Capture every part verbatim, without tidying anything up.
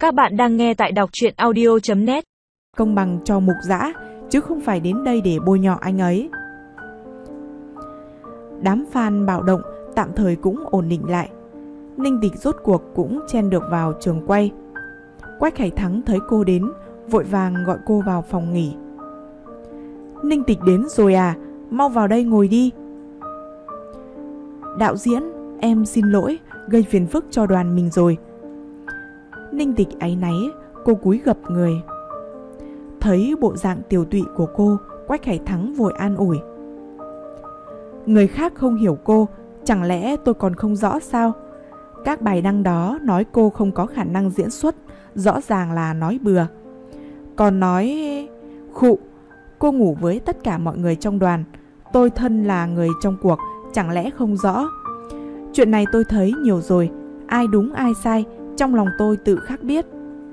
Các bạn đang nghe tại đọc truyện audio chấm net. Công bằng cho Mục Dã, chứ không phải đến đây để bôi nhọ anh ấy. Đám fan bạo động tạm thời cũng ổn định lại. Ninh Tịch rốt cuộc cũng chen được vào trường quay. Quách Khải Thắng thấy cô đến, vội vàng gọi cô vào phòng nghỉ. Ninh Tịch đến rồi à, mau vào đây ngồi đi. Đạo diễn, em xin lỗi, gây phiền phức cho đoàn mình rồi. Ninh Tịch áy náy, cô cúi gập người. Thấy bộ dạng tiều tụy của cô, Quách Khải Thắng vội an ủi. Người khác không hiểu cô, chẳng lẽ tôi còn không rõ sao? Các bài đăng đó nói cô không có khả năng diễn xuất, rõ ràng là nói bừa. Còn nói... Khụ, cô ngủ với tất cả mọi người trong đoàn. Tôi thân là người trong cuộc, chẳng lẽ không rõ? Chuyện này tôi thấy nhiều rồi, ai đúng ai sai, trong lòng tôi tự khắc biết.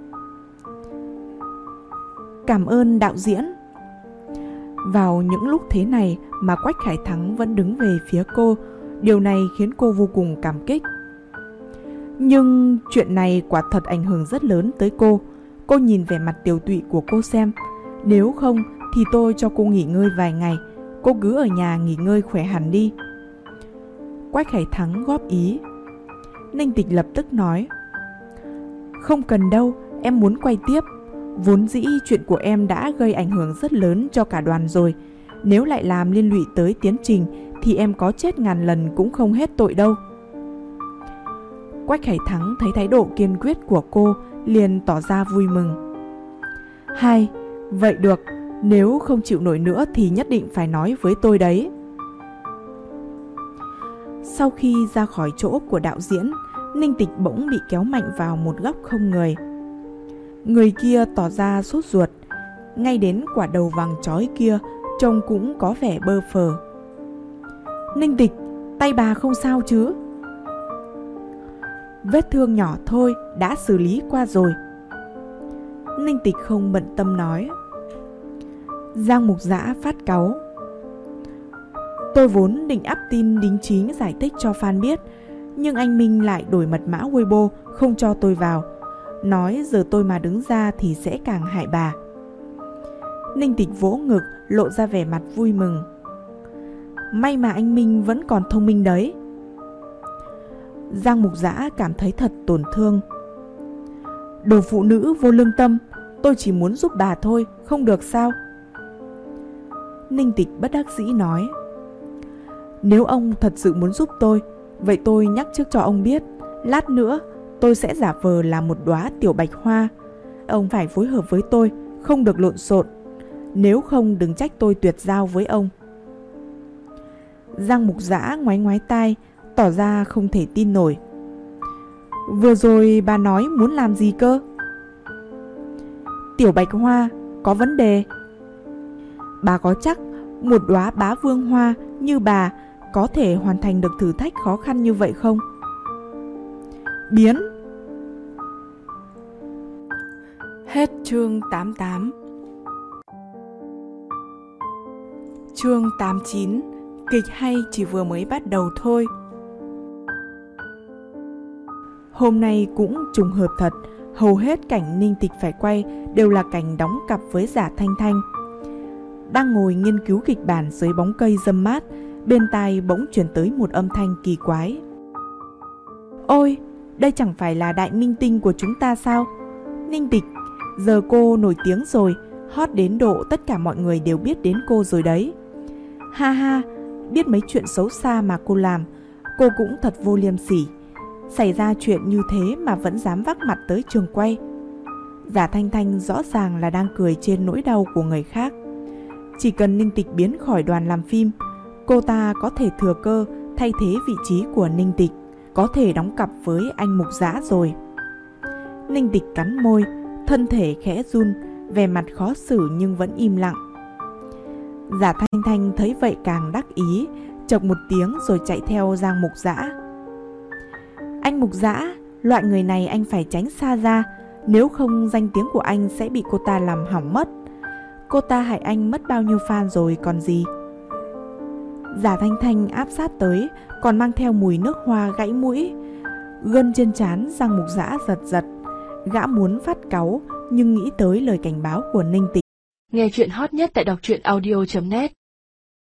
Cảm ơn đạo diễn. Vào những lúc thế này mà Quách Khải Thắng vẫn đứng về phía cô, điều này khiến cô vô cùng cảm kích. Nhưng chuyện này quả thật ảnh hưởng rất lớn tới cô. Cô nhìn vẻ mặt tiều tụy của cô xem. Nếu không thì tôi cho cô nghỉ ngơi vài ngày, cô cứ ở nhà nghỉ ngơi khỏe hẳn đi. Quách Khải Thắng góp ý. Ninh Tịch lập tức nói. Không cần đâu, em muốn quay tiếp. Vốn dĩ chuyện của em đã gây ảnh hưởng rất lớn cho cả đoàn rồi. Nếu lại làm liên lụy tới tiến trình thì em có chết ngàn lần cũng không hết tội đâu. Quách Khải Thắng thấy thái độ kiên quyết của cô, liền tỏ ra vui mừng. Hay, vậy được, nếu không chịu nổi nữa thì nhất định phải nói với tôi đấy. Sau khi ra khỏi chỗ của đạo diễn, Ninh Tịch bỗng bị kéo mạnh vào một góc không người. Người kia tỏ ra sốt ruột, ngay đến quả đầu vàng chói kia trông cũng có vẻ bơ phờ. Ninh Tịch, tay bà không sao chứ? Vết thương nhỏ thôi, đã xử lý qua rồi. Ninh Tịch không bận tâm nói. Giang Mục Dã phát cáu. Tôi vốn định up tin đính chính giải thích cho fan biết, nhưng anh Minh lại đổi mật mã Weibo không cho tôi vào, nói giờ tôi mà đứng ra thì sẽ càng hại bà. Ninh Tịch vỗ ngực, lộ ra vẻ mặt vui mừng. May mà anh Minh vẫn còn thông minh đấy. Giang Mục Dã cảm thấy thật tổn thương. Đồ phụ nữ vô lương tâm, tôi chỉ muốn giúp bà thôi, không được sao? Ninh Tịch bất đắc dĩ nói. Nếu ông thật sự muốn giúp tôi, vậy tôi nhắc trước cho ông biết, lát nữa tôi sẽ giả vờ là một đóa tiểu bạch hoa. Ông phải phối hợp với tôi, không được lộn xộn. Nếu không đừng trách tôi tuyệt giao với ông. Giang Mục Dã ngoái ngoái tai, tỏ ra không thể tin nổi. Vừa rồi bà nói muốn làm gì cơ? Tiểu bạch hoa, có vấn đề. Bà có chắc một đóa bá vương hoa như bà có thể hoàn thành được thử thách khó khăn như vậy không? Biến. Hết chương tám mươi tám. Chương tám mươi chín. Kịch hay chỉ vừa mới bắt đầu thôi. Hôm nay cũng trùng hợp thật, hầu hết cảnh Ninh Tịch phải quay đều là cảnh đóng cặp với Giả Thanh Thanh. Đang ngồi nghiên cứu kịch bản dưới bóng cây râm mát, bên tai bỗng truyền tới một âm thanh kỳ quái. Ôi, đây chẳng phải là đại minh tinh của chúng ta sao? Ninh Tịch, giờ cô nổi tiếng rồi, hot đến độ tất cả mọi người đều biết đến cô rồi đấy. Ha ha, biết mấy chuyện xấu xa mà cô làm, cô cũng thật vô liêm sỉ. Xảy ra chuyện như thế mà vẫn dám vác mặt tới trường quay. Giả Thanh Thanh rõ ràng là đang cười trên nỗi đau của người khác. Chỉ cần Ninh Tịch biến khỏi đoàn làm phim, cô ta có thể thừa cơ thay thế vị trí của Ninh Tịch, có thể đóng cặp với anh Mục Dã rồi. Ninh Tịch cắn môi, thân thể khẽ run, vẻ mặt khó xử nhưng vẫn im lặng. Giả Thanh Thanh thấy vậy càng đắc ý, chọc một tiếng rồi chạy theo Giang Mục Dã. Anh Mục Dã, loại người này anh phải tránh xa ra, nếu không danh tiếng của anh sẽ bị cô ta làm hỏng mất. Cô ta hại anh mất bao nhiêu fan rồi còn gì. Giả Thanh Thanh áp sát tới, còn mang theo mùi nước hoa gãy mũi. Gân trên trán Giang Mục Dã giật giật, Gã muốn phát cáu nhưng nghĩ tới lời cảnh báo của Ninh Tịch. Nghe chuyện hot nhất tại đọc truyện audio chấm net.